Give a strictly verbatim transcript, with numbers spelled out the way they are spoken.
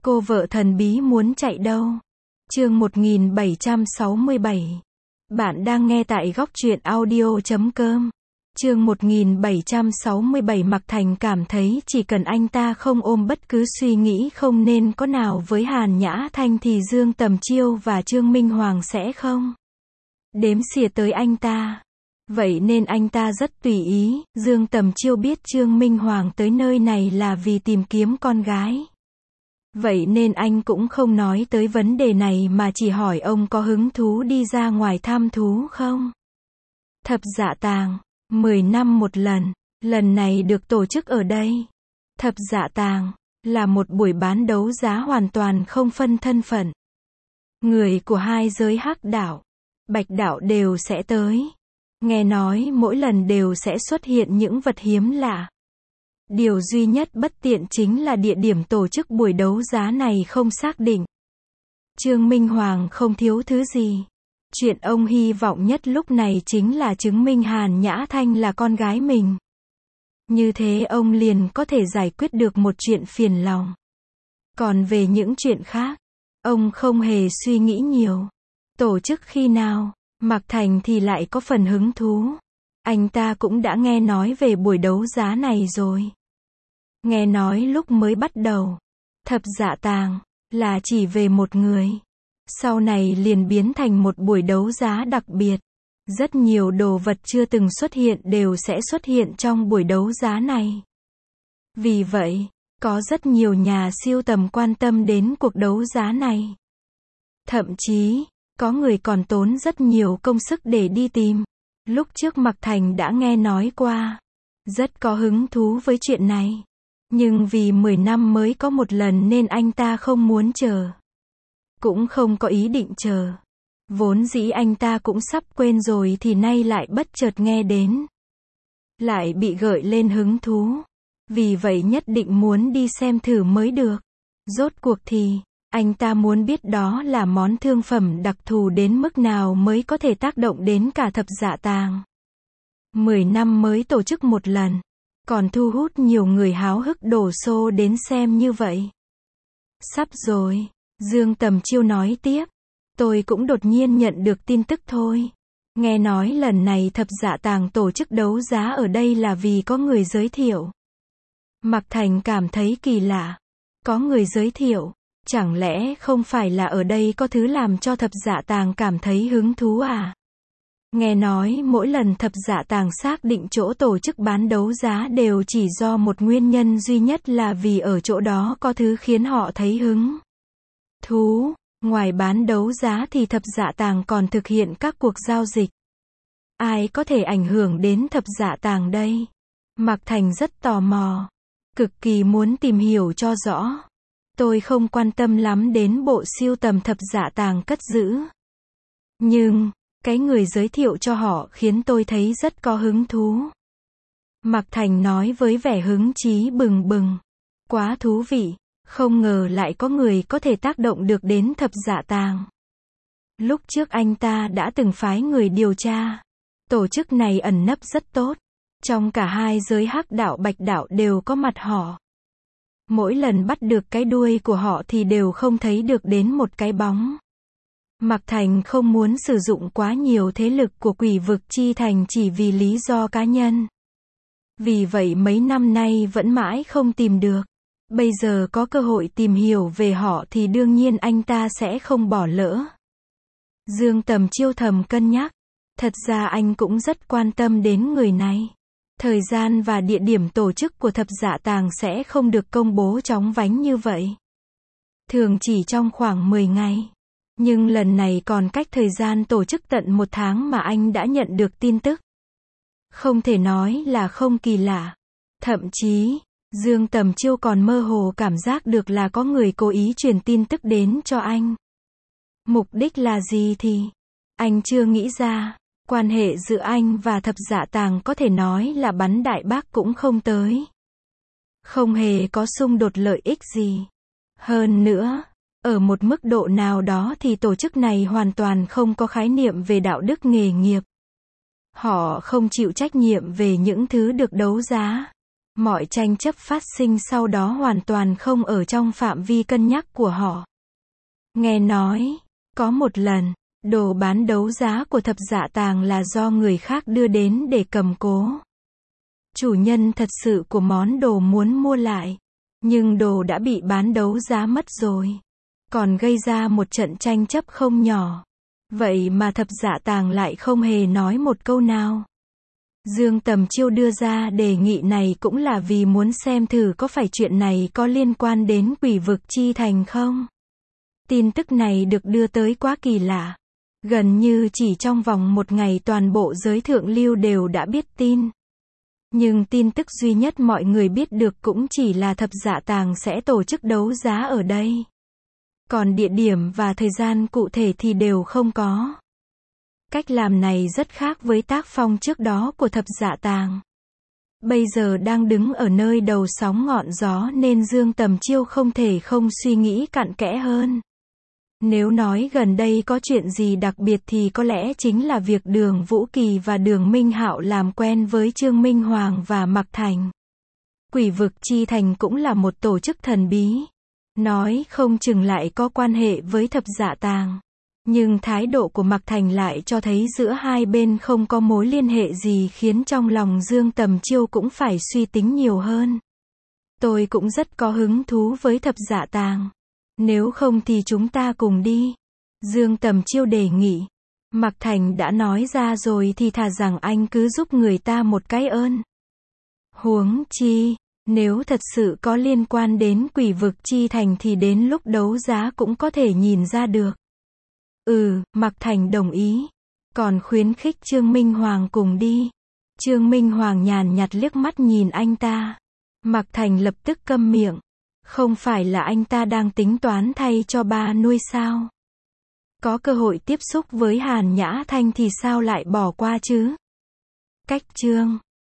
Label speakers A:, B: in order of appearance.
A: Cô vợ thần bí muốn chạy đâu? Chương một nghìn bảy trăm sáu mươi bảy. Bạn đang nghe tại góc truyện audio chấm com. Chương một nghìn bảy trăm sáu mươi bảy. Mạc Thành cảm thấy chỉ cần anh ta không ôm bất cứ suy nghĩ không nên có nào với Hàn Nhã Thanh thì Dương Tầm Chiêu và Trương Minh Hoàng sẽ không đếm xỉa tới anh ta. Vậy nên anh ta rất tùy ý. Dương Tầm Chiêu biết Trương Minh Hoàng tới nơi này là vì tìm kiếm con gái. Vậy nên anh cũng không nói tới vấn đề này mà chỉ hỏi ông có hứng thú đi ra ngoài thăm thú không? Thập Dạ Tàng, mười năm một lần, lần này được tổ chức ở đây. Thập Dạ Tàng là một buổi bán đấu giá hoàn toàn không phân thân phận. Người của hai giới Hắc đạo, Bạch đạo đều sẽ tới. Nghe nói mỗi lần đều sẽ xuất hiện những vật hiếm lạ. Điều duy nhất bất tiện chính là địa điểm tổ chức buổi đấu giá này không xác định. Trương Minh Hoàng không thiếu thứ gì. Chuyện ông hy vọng nhất lúc này chính là chứng minh Hàn Nhã Thanh là con gái mình. Như thế ông liền có thể giải quyết được một chuyện phiền lòng. Còn về những chuyện khác, ông không hề suy nghĩ nhiều. Tổ chức khi nào, Mạc Thành thì lại có phần hứng thú. Anh ta cũng đã nghe nói về buổi đấu giá này rồi. Nghe nói lúc mới bắt đầu, Thập Dạ Tàng là chỉ về một người. Sau này liền biến thành một buổi đấu giá đặc biệt. Rất nhiều đồ vật chưa từng xuất hiện đều sẽ xuất hiện trong buổi đấu giá này. Vì vậy, có rất nhiều nhà sưu tầm quan tâm đến cuộc đấu giá này. Thậm chí, có người còn tốn rất nhiều công sức để đi tìm. Lúc trước Mạc Thành đã nghe nói qua, rất có hứng thú với chuyện này. Nhưng vì mười năm mới có một lần nên anh ta không muốn chờ. Cũng không có ý định chờ. Vốn dĩ anh ta cũng sắp quên rồi thì nay lại bất chợt nghe đến. Lại bị gợi lên hứng thú. Vì vậy nhất định muốn đi xem thử mới được. Rốt cuộc thì, anh ta muốn biết đó là món thương phẩm đặc thù đến mức nào mới có thể tác động đến cả Thập Dạ Tàng. Mười năm mới tổ chức một lần, còn thu hút nhiều người háo hức đổ xô đến xem như vậy. Sắp rồi, Dương Tầm Chiêu nói tiếp. Tôi cũng đột nhiên nhận được tin tức thôi. Nghe nói lần này Thập Dạ Tàng tổ chức đấu giá ở đây là vì có người giới thiệu. Mạc Thành cảm thấy kỳ lạ. Có người giới thiệu. Chẳng lẽ không phải là ở đây có thứ làm cho Thập Dạ Tàng cảm thấy hứng thú à? Nghe nói mỗi lần Thập Dạ Tàng xác định chỗ tổ chức bán đấu giá đều chỉ do một nguyên nhân duy nhất là vì ở chỗ đó có thứ khiến họ thấy hứng thú. Ngoài bán đấu giá thì Thập Dạ Tàng còn thực hiện các cuộc giao dịch. Ai có thể ảnh hưởng đến Thập Dạ Tàng đây? Mạc Thành rất tò mò. Cực kỳ muốn tìm hiểu cho rõ. Tôi không quan tâm lắm đến bộ sưu tầm Thập Dạ Tàng cất giữ. Nhưng, cái người giới thiệu cho họ khiến tôi thấy rất có hứng thú. Mạc Thành nói với vẻ hứng chí bừng bừng. Quá thú vị, không ngờ lại có người có thể tác động được đến Thập Dạ Tàng. Lúc trước anh ta đã từng phái người điều tra. Tổ chức này ẩn nấp rất tốt. Trong cả hai giới Hắc đạo Bạch đạo đều có mặt họ. Mỗi lần bắt được cái đuôi của họ thì đều không thấy được đến một cái bóng. Mạc Thành không muốn sử dụng quá nhiều thế lực của Quỷ Vực Chi Thành chỉ vì lý do cá nhân. Vì vậy mấy năm nay vẫn mãi không tìm được. Bây giờ có cơ hội tìm hiểu về họ thì đương nhiên anh ta sẽ không bỏ lỡ. Dương Tầm Chiêu thầm cân nhắc. Thật ra anh cũng rất quan tâm đến người này. Thời gian và địa điểm tổ chức của Thập Dạ Tàng sẽ không được công bố chóng vánh như vậy. Thường chỉ trong khoảng mười ngày. Nhưng lần này còn cách thời gian tổ chức tận một tháng mà anh đã nhận được tin tức. Không thể nói là không kỳ lạ. Thậm chí, Dương Tầm Chiêu còn mơ hồ cảm giác được là có người cố ý truyền tin tức đến cho anh. Mục đích là gì thì anh chưa nghĩ ra. Quan hệ giữa anh và Thập Dạ Tàng có thể nói là bắn đại bác cũng không tới. Không hề có xung đột lợi ích gì. Hơn nữa, ở một mức độ nào đó thì tổ chức này hoàn toàn không có khái niệm về đạo đức nghề nghiệp. Họ không chịu trách nhiệm về những thứ được đấu giá. Mọi tranh chấp phát sinh sau đó hoàn toàn không ở trong phạm vi cân nhắc của họ. Nghe nói, có một lần, đồ bán đấu giá của Thập Dạ Tàng là do người khác đưa đến để cầm cố. Chủ nhân thật sự của món đồ muốn mua lại, nhưng đồ đã bị bán đấu giá mất rồi. Còn gây ra một trận tranh chấp không nhỏ. Vậy mà Thập Dạ Tàng lại không hề nói một câu nào. Dương Tầm Chiêu đưa ra đề nghị này cũng là vì muốn xem thử có phải chuyện này có liên quan đến Quỷ Vực Chi Thành không. Tin tức này được đưa tới quá kỳ lạ. Gần như chỉ trong vòng một ngày toàn bộ giới thượng lưu đều đã biết tin. Nhưng tin tức duy nhất mọi người biết được cũng chỉ là Thập Dạ Tàng sẽ tổ chức đấu giá ở đây. Còn địa điểm và thời gian cụ thể thì đều không có. Cách làm này rất khác với tác phong trước đó của Thập Dạ Tàng. Bây giờ đang đứng ở nơi đầu sóng ngọn gió nên Dương Tầm Chiêu không thể không suy nghĩ cặn kẽ hơn. Nếu nói gần đây có chuyện gì đặc biệt thì có lẽ chính là việc Đường Vũ Kỳ và Đường Minh Hạo làm quen với Trương Minh Hoàng và Mạc Thành. Quỷ Vực Chi Thành cũng là một tổ chức thần bí. Nói không chừng lại có quan hệ với Thập Dạ Tàng. Nhưng thái độ của Mạc Thành lại cho thấy giữa hai bên không có mối liên hệ gì khiến trong lòng Dương Tầm Chiêu cũng phải suy tính nhiều hơn. Tôi cũng rất có hứng thú với Thập Dạ Tàng. Nếu không thì chúng ta cùng đi. Dương Tầm Chiêu đề nghị. Mạc Thành đã nói ra rồi thì thà rằng anh cứ giúp người ta một cái ơn. Huống chi, nếu thật sự có liên quan đến Quỷ Vực Chi Thành thì đến lúc đấu giá cũng có thể nhìn ra được. Ừ, Mạc Thành đồng ý. Còn khuyến khích Trương Minh Hoàng cùng đi. Trương Minh Hoàng nhàn nhạt liếc mắt nhìn anh ta. Mạc Thành lập tức câm miệng. Không phải là anh ta đang tính toán thay cho ba nuôi sao? Có cơ hội tiếp xúc với Hàn Nhã Thanh thì sao lại bỏ qua chứ? Cách chương